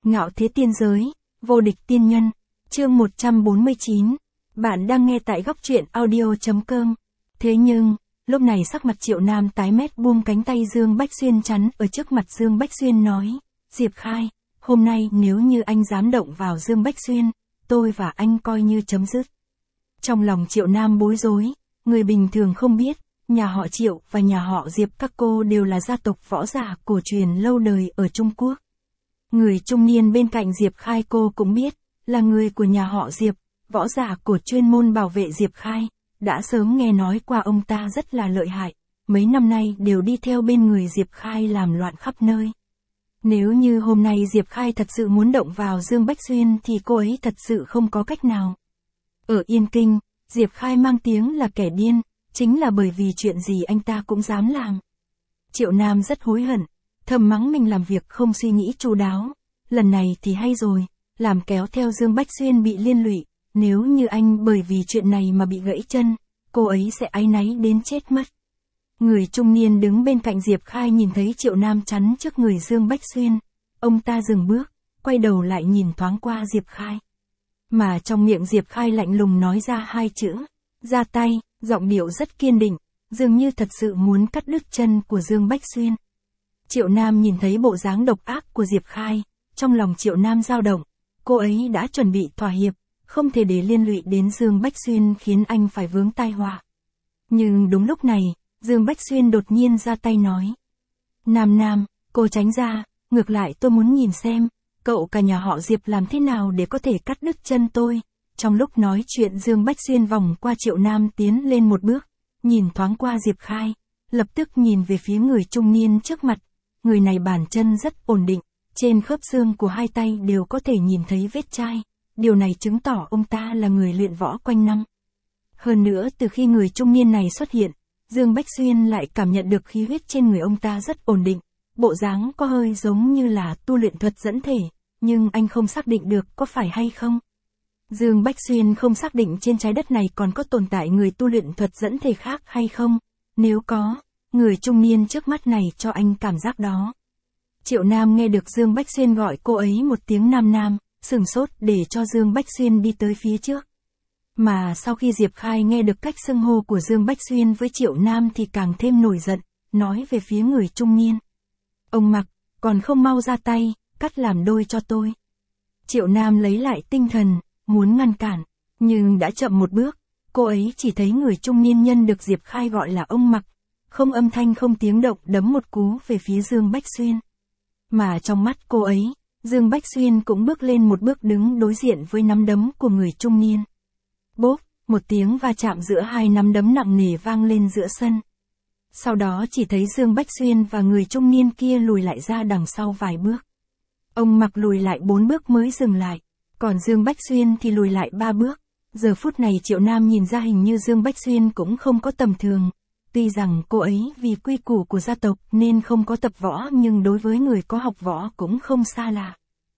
Ngạo thế tiên giới, vô địch tiên nhân, chương 149. Bạn đang nghe tại góc truyện audio.com. Thế nhưng, lúc này sắc mặt Triệu Nam tái mét, buông cánh tay Dương Bách Xuyên chắn ở trước mặt Dương Bách Xuyên nói, Diệp Khai, hôm nay nếu như anh dám động vào Dương Bách Xuyên, tôi và anh coi như chấm dứt. Trong lòng Triệu Nam bối rối, người bình thường không biết, nhà họ Triệu và nhà họ Diệp các cô đều là gia tộc võ giả cổ truyền lâu đời ở Trung Quốc. Người trung niên bên cạnh Diệp Khai cô cũng biết, là người của nhà họ Diệp, võ giả cổ chuyên môn bảo vệ Diệp Khai, đã sớm nghe nói qua ông ta rất là lợi hại, mấy năm nay đều đi theo bên người Diệp Khai làm loạn khắp nơi. Nếu như hôm nay Diệp Khai thật sự muốn động vào Dương Bách Xuyên thì cô ấy thật sự không có cách nào. Ở Yên Kinh, Diệp Khai mang tiếng là kẻ điên, chính là bởi vì chuyện gì anh ta cũng dám làm. Triệu Nam rất hối hận, thầm mắng mình làm việc không suy nghĩ chu đáo, lần này thì hay rồi, làm kéo theo Dương Bách Xuyên bị liên lụy, nếu như anh bởi vì chuyện này mà bị gãy chân, cô ấy sẽ áy náy đến chết mất. Người trung niên đứng bên cạnh Diệp Khai nhìn thấy Triệu Nam chắn trước người Dương Bách Xuyên, ông ta dừng bước, quay đầu lại nhìn thoáng qua Diệp Khai. Mà trong miệng Diệp Khai lạnh lùng nói ra hai chữ, ra tay, giọng điệu rất kiên định, dường như thật sự muốn cắt đứt chân của Dương Bách Xuyên. Triệu Nam nhìn thấy bộ dáng độc ác của Diệp Khai, trong lòng Triệu Nam dao động, cô ấy đã chuẩn bị thỏa hiệp, không thể để liên lụy đến Dương Bách Xuyên khiến anh phải vướng tai họa. Nhưng đúng lúc này, Dương Bách Xuyên đột nhiên ra tay nói. Nam, cô tránh ra, ngược lại tôi muốn nhìn xem, cậu cả nhà họ Diệp làm thế nào để có thể cắt đứt chân tôi. Trong lúc nói chuyện Dương Bách Xuyên vòng qua Triệu Nam tiến lên một bước, nhìn thoáng qua Diệp Khai, lập tức nhìn về phía người trung niên trước mặt, người này bàn chân rất ổn định, trên khớp xương của hai tay đều có thể nhìn thấy vết chai, điều này chứng tỏ ông ta là người luyện võ quanh năm. Hơn nữa từ khi người trung niên này xuất hiện, Dương Bách Xuyên lại cảm nhận được khí huyết trên người ông ta rất ổn định, bộ dáng có hơi giống như là tu luyện thuật dẫn thể, nhưng anh không xác định được có phải hay không. Dương Bách Xuyên không xác định trên trái đất này còn có tồn tại người tu luyện thuật dẫn thể khác hay không, nếu có, người trung niên trước mắt này cho anh cảm giác đó. Triệu Nam nghe được Dương Bách Xuyên gọi cô ấy một tiếng Nam, sừng sốt để cho Dương Bách Xuyên đi tới phía trước. Mà sau khi Diệp Khai nghe được cách xưng hô của Dương Bách Xuyên với Triệu Nam thì càng thêm nổi giận, nói về phía người trung niên. Ông Mặc, còn không mau ra tay, cắt làm đôi cho tôi. Triệu Nam lấy lại tinh thần, muốn ngăn cản, nhưng đã chậm một bước, cô ấy chỉ thấy người trung niên nhân được Diệp Khai gọi là ông Mặc, không âm thanh không tiếng động đấm một cú về phía Dương Bách Xuyên. Mà trong mắt cô ấy, Dương Bách Xuyên cũng bước lên một bước đứng đối diện với nắm đấm của người trung niên. Bốp, một tiếng va chạm giữa hai nắm đấm nặng nề vang lên giữa sân. Sau đó chỉ thấy Dương Bách Xuyên và người trung niên kia lùi lại ra đằng sau vài bước. Ông Mặc lùi lại 4 bước mới dừng lại, còn Dương Bách Xuyên thì lùi lại 3 bước. Giờ phút này Triệu Nam nhìn ra hình như Dương Bách Xuyên cũng không có tầm thường. Tuy rằng cô ấy vì quy củ của gia tộc nên không có tập võ nhưng đối với người có học võ cũng không xa lạ.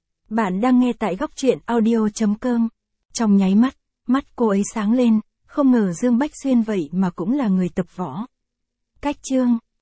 Bạn đang nghe tại góc truyện audio.com. Trong nháy mắt, mắt cô ấy sáng lên, không ngờ Dương Bách Xuyên vậy mà cũng là người tập võ. Cách chương